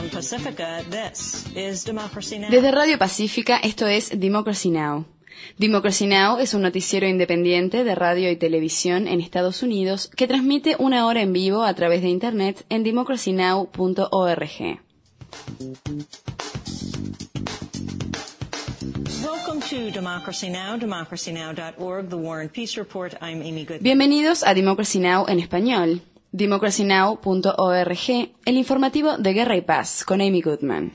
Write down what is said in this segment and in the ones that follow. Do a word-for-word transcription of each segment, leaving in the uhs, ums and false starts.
Desde Radio Pacífica, esto es Democracy Now! Democracy Now! Es un noticiero independiente de radio y televisión en Estados Unidos que transmite una hora en vivo a través de Internet en democracy now punto org. Bienvenidos a Democracy Now! En español. democracy now punto org, el informativo de Guerra y Paz, con Amy Goodman.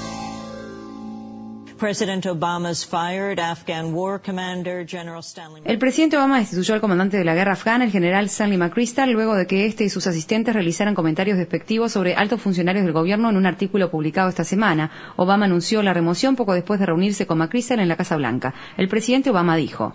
El presidente Obama destituyó al comandante de la guerra afgana, el general Stanley McChrystal, luego de que este y sus asistentes realizaran comentarios despectivos sobre altos funcionarios del gobierno en un artículo publicado esta semana. Obama anunció la remoción poco después de reunirse con McChrystal en la Casa Blanca. El presidente Obama dijo: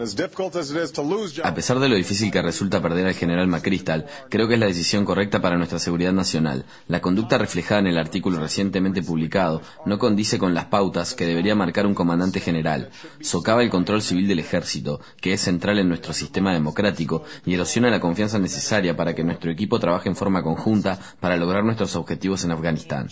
a pesar de lo difícil que resulta perder al general McChrystal, creo que es la decisión correcta para nuestra seguridad nacional. La conducta reflejada en el artículo recientemente publicado no condice con las pautas que debería marcar un comandante general. Socava el control civil del ejército, que es central en nuestro sistema democrático, y erosiona la confianza necesaria para que nuestro equipo trabaje en forma conjunta para lograr nuestros objetivos en Afganistán.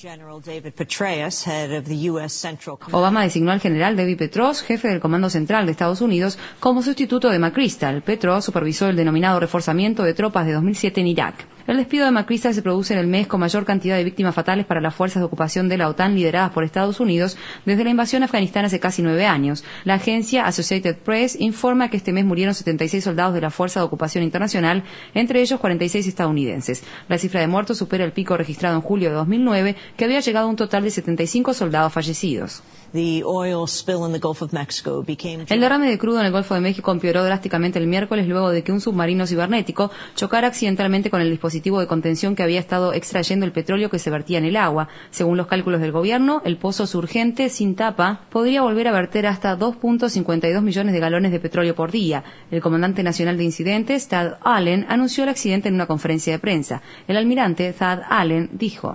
Obama designó al general David Petraeus, jefe del Comando Central de Estados Unidos, como sustituto de McChrystal. Petraeus supervisó el denominado reforzamiento de tropas de dos mil siete en Irak. El despido de McChrystal se produce en el mes con mayor cantidad de víctimas fatales para las fuerzas de ocupación de la OTAN lideradas por Estados Unidos desde la invasión a Afganistán hace casi nueve años. La agencia Associated Press informa que este mes murieron setenta y seis soldados de la Fuerza de Ocupación Internacional, entre ellos cuarenta y seis estadounidenses. La cifra de muertos supera el pico registrado en julio de dos mil nueve, que había llegado a un total de setenta y cinco soldados fallecidos. El derrame de crudo en el Golfo de México empeoró drásticamente el miércoles luego de que un submarino cibernético chocara accidentalmente con el dispositivo de contención que había estado extrayendo el petróleo que se vertía en el agua. Según los cálculos del gobierno, el pozo surgente sin tapa podría volver a verter hasta dos punto cincuenta y dos millones de galones de petróleo por día. El comandante nacional de incidentes, Thad Allen, anunció el accidente en una conferencia de prensa. El almirante Thad Allen dijo: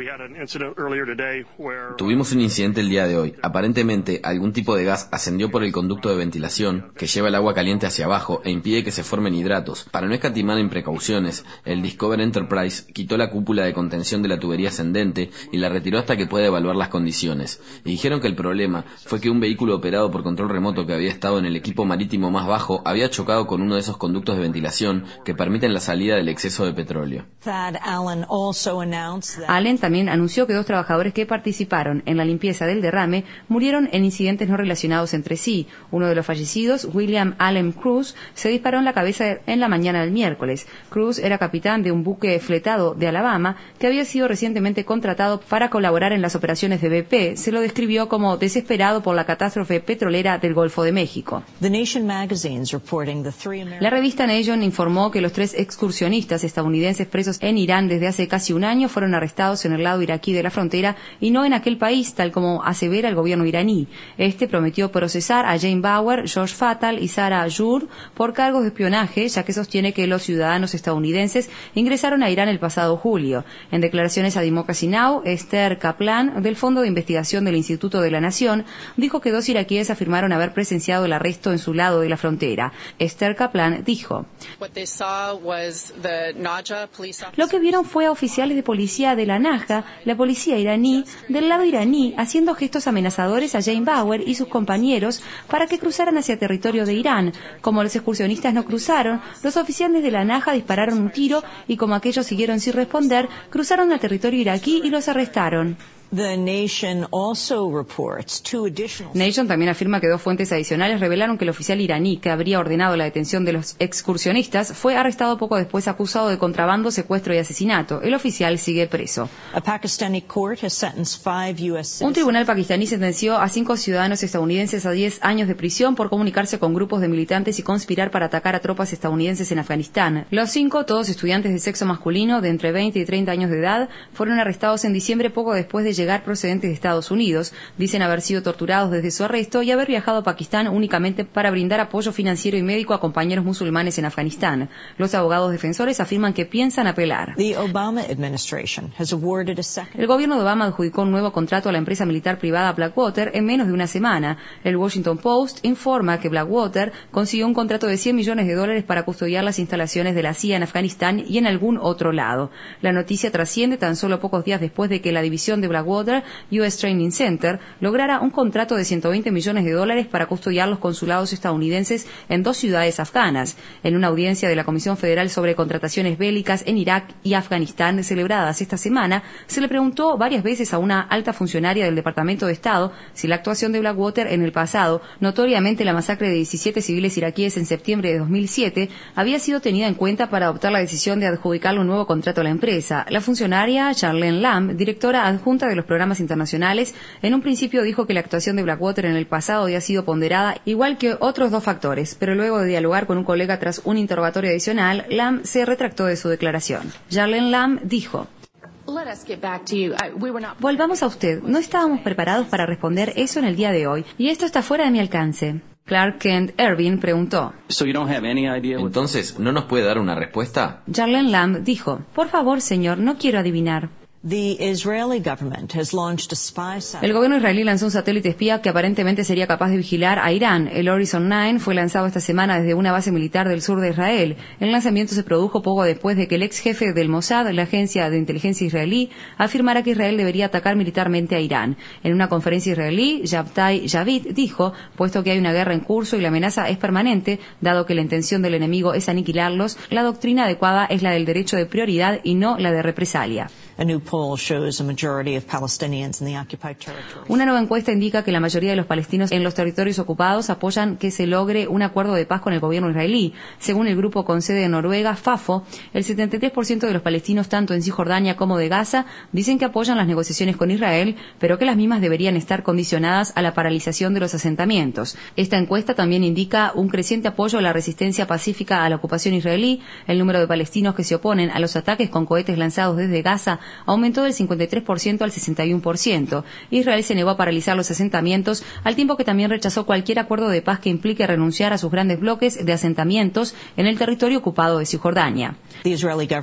tuvimos un incidente el día de hoy. Aparentemente, algún tipo de gas ascendió por el conducto de ventilación que lleva el agua caliente hacia abajo e impide que se formen hidratos. Para no escatimar en precauciones, el Discover Enterprise quitó la cúpula de contención de la tubería ascendente y la retiró hasta que pueda evaluar las condiciones. Y dijeron que el problema fue que un vehículo operado por control remoto que había estado en el equipo marítimo más bajo había chocado con uno de esos conductos de ventilación que permiten la salida del exceso de petróleo. Allen también anunció que dos trabajadores que participaron en la limpieza del derrame murieron en incidentes no relacionados entre sí. Uno de los fallecidos, William Allen Cruz, se disparó en la cabeza en la mañana del miércoles. Cruz era capitán de un buque fletado de Alabama que había sido recientemente contratado para colaborar en las operaciones de B P. Se lo describió como desesperado por la catástrofe petrolera del Golfo de México. La revista Nation informó que los tres excursionistas estadounidenses presos en Irán desde hace casi un año fueron arrestados en el lado iraquí de la frontera y no en aquel país, tal como asevera el gobierno iraní. Este prometió procesar a Jane Bauer, George Fatal y Sarah Jur por cargos de espionaje, ya que sostiene que los ciudadanos estadounidenses ingresaron a Irán el pasado julio. En declaraciones a Democracy Now!, Esther Kaplan, del Fondo de Investigación del Instituto de la Nación, dijo que dos iraquíes afirmaron haber presenciado el arresto en su lado de la frontera. Esther Kaplan dijo: lo que vieron fue a oficiales de policía de la Naja, la policía iraní, del lado iraní, haciendo gestos amenazadores a Jane Bauer y sus compañeros para que cruzaran hacia territorio de Irán. Como los excursionistas no cruzaron, los oficiales de la Naja dispararon un tiro y como aquellos siguieron sin responder, cruzaron al territorio iraquí y los arrestaron. Nation también afirma que dos fuentes adicionales revelaron que el oficial iraní que habría ordenado la detención de los excursionistas fue arrestado poco después acusado de contrabando, secuestro y asesinato. El oficial sigue preso. Un tribunal pakistaní sentenció a cinco ciudadanos estadounidenses a diez años de prisión por comunicarse con grupos de militantes y conspirar para atacar a tropas estadounidenses en Afganistán. Los cinco, todos estudiantes de sexo masculino de entre veinte y treinta años de edad, fueron arrestados en diciembre poco después de llegar procedentes de Estados Unidos. Dicen haber sido torturados desde su arresto y haber viajado a Pakistán únicamente para brindar apoyo financiero y médico a compañeros musulmanes en Afganistán. Los abogados defensores afirman que piensan apelar. El gobierno de Obama adjudicó un nuevo contrato a la empresa militar privada Blackwater en menos de una semana. El Washington Post informa que Blackwater consiguió un contrato de cien millones de dólares para custodiar las instalaciones de la C I A en Afganistán y en algún otro lado. La noticia trasciende tan solo pocos días después de que la división de Blackwater, U S Training Center, lograra un contrato de ciento veinte millones de dólares para custodiar los consulados estadounidenses en dos ciudades afganas. En una audiencia de la Comisión Federal sobre Contrataciones Bélicas en Irak y Afganistán, celebradas esta semana, se le preguntó varias veces a una alta funcionaria del Departamento de Estado si la actuación de Blackwater en el pasado, notoriamente la masacre de diecisiete civiles iraquíes en septiembre de dos mil siete, había sido tenida en cuenta para adoptar la decisión de adjudicarle un nuevo contrato a la empresa. La funcionaria Charlene Lamb, directora adjunta de los programas internacionales, en un principio dijo que la actuación de Blackwater en el pasado había sido ponderada igual que otros dos factores, pero luego de dialogar con un colega tras un interrogatorio adicional, Lamb se retractó de su declaración. Charlene Lamb dijo: Volvamos a usted. No estábamos preparados para responder eso en el día de hoy, y esto está fuera de mi alcance. Clark Kent Ervin preguntó. Entonces, ¿no nos puede dar una respuesta? Charlene Lamb dijo: Por favor, señor, no quiero adivinar. El gobierno israelí lanzó un satélite espía que aparentemente sería capaz de vigilar a Irán. El Horizon nueve fue lanzado esta semana desde una base militar del sur de Israel. El lanzamiento se produjo poco después de que el ex jefe del Mossad, la agencia de inteligencia israelí, afirmara que Israel debería atacar militarmente a Irán. En una conferencia israelí, Shabtai Javid dijo: puesto que hay una guerra en curso y la amenaza es permanente, dado que la intención del enemigo es aniquilarlos, la doctrina adecuada es la del derecho de prioridad y no la de represalia. Una nueva encuesta indica que la mayoría de los palestinos en los territorios ocupados apoyan que se logre un acuerdo de paz con el gobierno israelí. Según el grupo con sede en Noruega, FAFO, el setenta y tres por ciento de los palestinos, tanto en Cisjordania como de Gaza, dicen que apoyan las negociaciones con Israel, pero que las mismas deberían estar condicionadas a la paralización de los asentamientos. Esta encuesta también indica un creciente apoyo a la resistencia pacífica a la ocupación israelí. El número de palestinos que se oponen a los ataques con cohetes lanzados desde Gaza aumentó del cincuenta y tres por ciento al sesenta y uno por ciento. Israel se negó a paralizar los asentamientos, al tiempo que también rechazó cualquier acuerdo de paz que implique renunciar a sus grandes bloques de asentamientos en el territorio ocupado de Cisjordania. El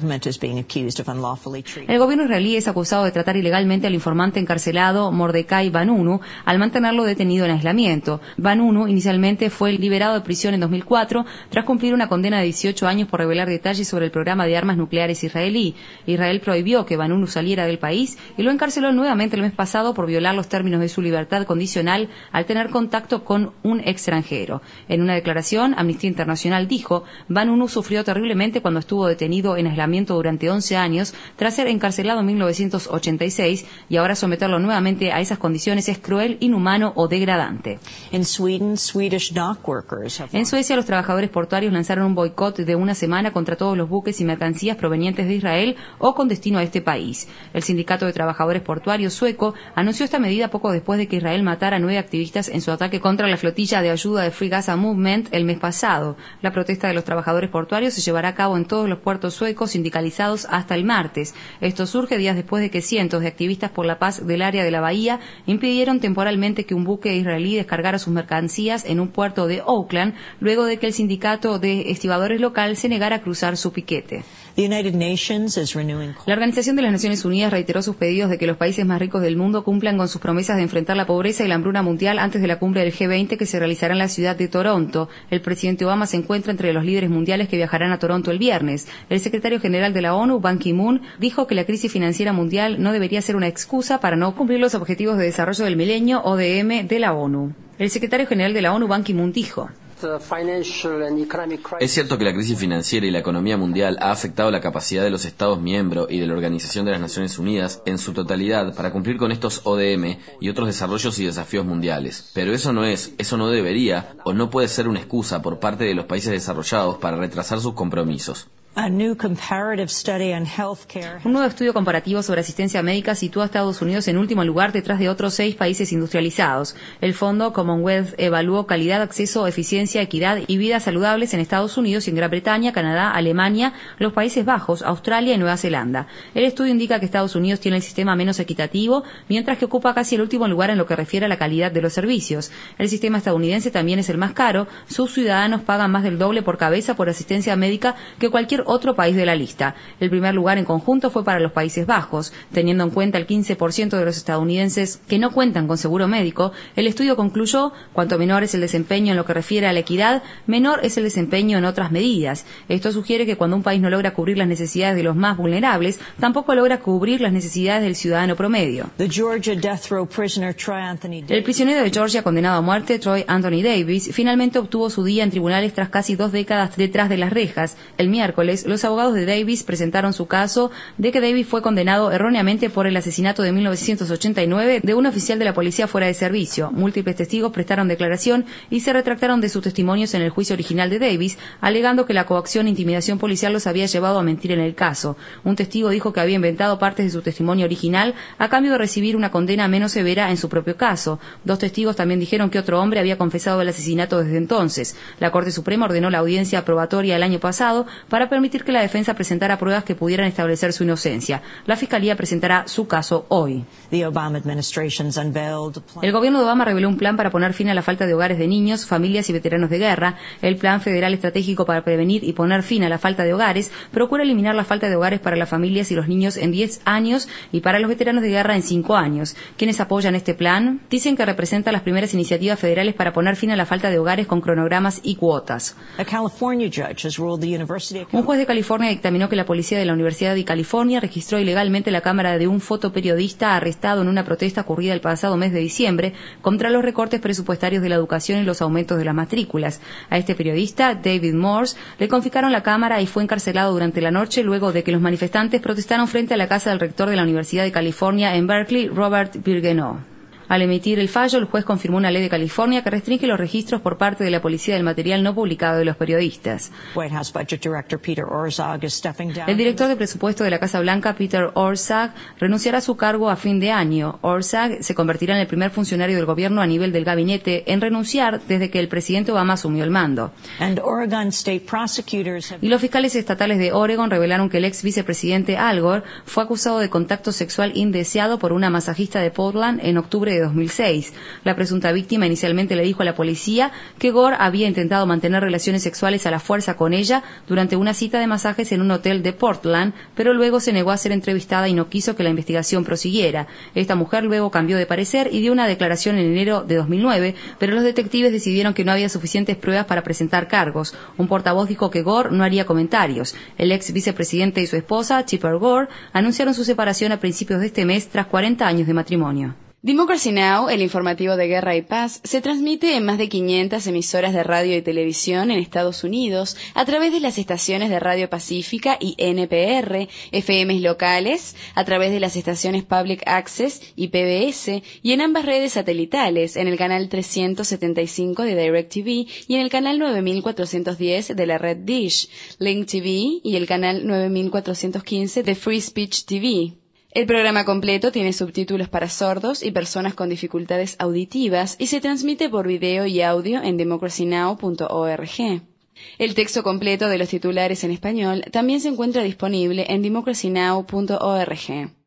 gobierno israelí es acusado de tratar ilegalmente al informante encarcelado Mordecai Vanunu al mantenerlo detenido en aislamiento. Vanunu inicialmente fue liberado de prisión en dos mil cuatro tras cumplir una condena de dieciocho años por revelar detalles sobre el programa de armas nucleares israelí. Israel prohibió que Vanunu saliera del país y lo encarceló nuevamente el mes pasado por violar los términos de su libertad condicional al tener contacto con un extranjero. En una declaración, Amnistía Internacional dijo: Vanunu sufrió terriblemente cuando estuvo detenido en aislamiento durante once años tras ser encarcelado en mil novecientos ochenta y seis, y ahora someterlo nuevamente a esas condiciones es cruel, inhumano o degradante. En Suecia, los trabajadores portuarios lanzaron un boicot de una semana contra todos los buques y mercancías provenientes de Israel o con destino a este país. El Sindicato de Trabajadores Portuarios sueco anunció esta medida poco después de que Israel matara a nueve activistas en su ataque contra la flotilla de ayuda de Free Gaza Movement el mes pasado. La protesta de los trabajadores portuarios se llevará a cabo en todos los puertos suecos sindicalizados hasta el martes. Esto surge días después de que cientos de activistas por la paz del área de la bahía impidieron temporalmente que un buque israelí descargara sus mercancías en un puerto de Auckland, luego de que el sindicato de estibadores local se negara a cruzar su piquete. La Organización de las Naciones Unidas reiteró sus pedidos de que los países más ricos del mundo cumplan con sus promesas de enfrentar la pobreza y la hambruna mundial antes de la cumbre del G veinte que se realizará en la ciudad de Toronto. El presidente Obama se encuentra entre los líderes mundiales que viajarán a Toronto el viernes. El secretario general de la ONU, Ban Ki-moon, dijo que la crisis financiera mundial no debería ser una excusa para no cumplir los objetivos de desarrollo del milenio O D M de la ONU. El secretario general de la ONU, Ban Ki-moon, dijo: Es cierto que la crisis financiera y la economía mundial ha afectado la capacidad de los Estados miembros y de la Organización de las Naciones Unidas en su totalidad para cumplir con estos O D M y otros desarrollos y desafíos mundiales. Pero eso no es, eso no debería o no puede ser una excusa por parte de los países desarrollados para retrasar sus compromisos. Un nuevo estudio comparativo sobre asistencia médica sitúa a Estados Unidos en último lugar detrás de otros seis países industrializados. El fondo Commonwealth evaluó calidad, acceso, eficiencia, equidad y vidas saludables en Estados Unidos y en Gran Bretaña, Canadá, Alemania, los Países Bajos, Australia y Nueva Zelanda. El estudio indica que Estados Unidos tiene el sistema menos equitativo, mientras que ocupa casi el último lugar en lo que refiere a la calidad de los servicios. El sistema estadounidense también es el más caro. Sus ciudadanos pagan más del doble por cabeza por asistencia médica que cualquier otro país de la lista. El primer lugar en conjunto fue para los Países Bajos. Teniendo en cuenta el quince por ciento de los estadounidenses que no cuentan con seguro médico, el estudio concluyó: cuanto menor es el desempeño en lo que refiere a la equidad, menor es el desempeño en otras medidas. Esto sugiere que cuando un país no logra cubrir las necesidades de los más vulnerables, tampoco logra cubrir las necesidades del ciudadano promedio. El prisionero de Georgia condenado a muerte, Troy Anthony Davis, finalmente obtuvo su día en tribunales tras casi dos décadas detrás de las rejas. El miércoles, los abogados de Davis presentaron su caso de que Davis fue condenado erróneamente por el asesinato de mil novecientos ochenta y nueve de un oficial de la policía fuera de servicio. Múltiples testigos prestaron declaración y se retractaron de sus testimonios en el juicio original de Davis, alegando que la coacción e intimidación policial los había llevado a mentir en el caso. Un testigo dijo que había inventado partes de su testimonio original a cambio de recibir una condena menos severa en su propio caso. Dos testigos también dijeron que otro hombre había confesado el asesinato desde entonces. La Corte Suprema ordenó la audiencia probatoria el año pasado para permitir que la defensa presentara pruebas que pudieran establecer su inocencia. La Fiscalía presentará su caso hoy. El gobierno de Obama reveló un plan para poner fin a la falta de hogares de niños, familias y veteranos de guerra. El Plan Federal Estratégico para Prevenir y Poner Fin a la Falta de Hogares procura eliminar la falta de hogares para las familias y los niños en diez años y para los veteranos de guerra en cinco años. Quienes apoyan este plan dicen que representa las primeras iniciativas federales para poner fin a la falta de hogares con cronogramas y cuotas. Un juez de California dictaminó que la policía de la Universidad de California registró ilegalmente la cámara de un fotoperiodista arrestado en una protesta ocurrida el pasado mes de diciembre contra los recortes presupuestarios de la educación y los aumentos de las matrículas. A este periodista, David Morse, le confiscaron la cámara y fue encarcelado durante la noche luego de que los manifestantes protestaron frente a la casa del rector de la Universidad de California en Berkeley, Robert Birgeneau. Al emitir el fallo, el juez confirmó una ley de California que restringe los registros por parte de la policía del material no publicado de los periodistas. El director de presupuesto de la Casa Blanca, Peter Orszag, renunciará a su cargo a fin de año. Orszag se convertirá en el primer funcionario del gobierno a nivel del gabinete en renunciar desde que el presidente Obama asumió el mando. Y los fiscales estatales de Oregon revelaron que el ex vicepresidente Al Gore fue acusado de contacto sexual indeseado por una masajista de Portland en octubre de dos mil seis. La presunta víctima inicialmente le dijo a la policía que Gore había intentado mantener relaciones sexuales a la fuerza con ella durante una cita de masajes en un hotel de Portland, pero luego se negó a ser entrevistada y no quiso que la investigación prosiguiera. Esta mujer luego cambió de parecer y dio una declaración en enero de dos mil nueve, pero los detectives decidieron que no había suficientes pruebas para presentar cargos. Un portavoz dijo que Gore no haría comentarios. El ex vicepresidente y su esposa, Tipper Gore, anunciaron su separación a principios de este mes tras cuarenta años de matrimonio. Democracy Now!, el informativo de guerra y paz, se transmite en más de quinientas emisoras de radio y televisión en Estados Unidos a través de las estaciones de Radio Pacífica y N P R, F Ms locales, a través de las estaciones Public Access y P B S, y en ambas redes satelitales, en el canal trescientos setenta y cinco de DirecTV y en el canal nueve mil cuatrocientos diez de la red Dish, Link T V y el canal nueve mil cuatrocientos quince de Free Speech T V. El programa completo tiene subtítulos para sordos y personas con dificultades auditivas y se transmite por video y audio en democracy now punto org. El texto completo de los titulares en español también se encuentra disponible en democracy now punto org.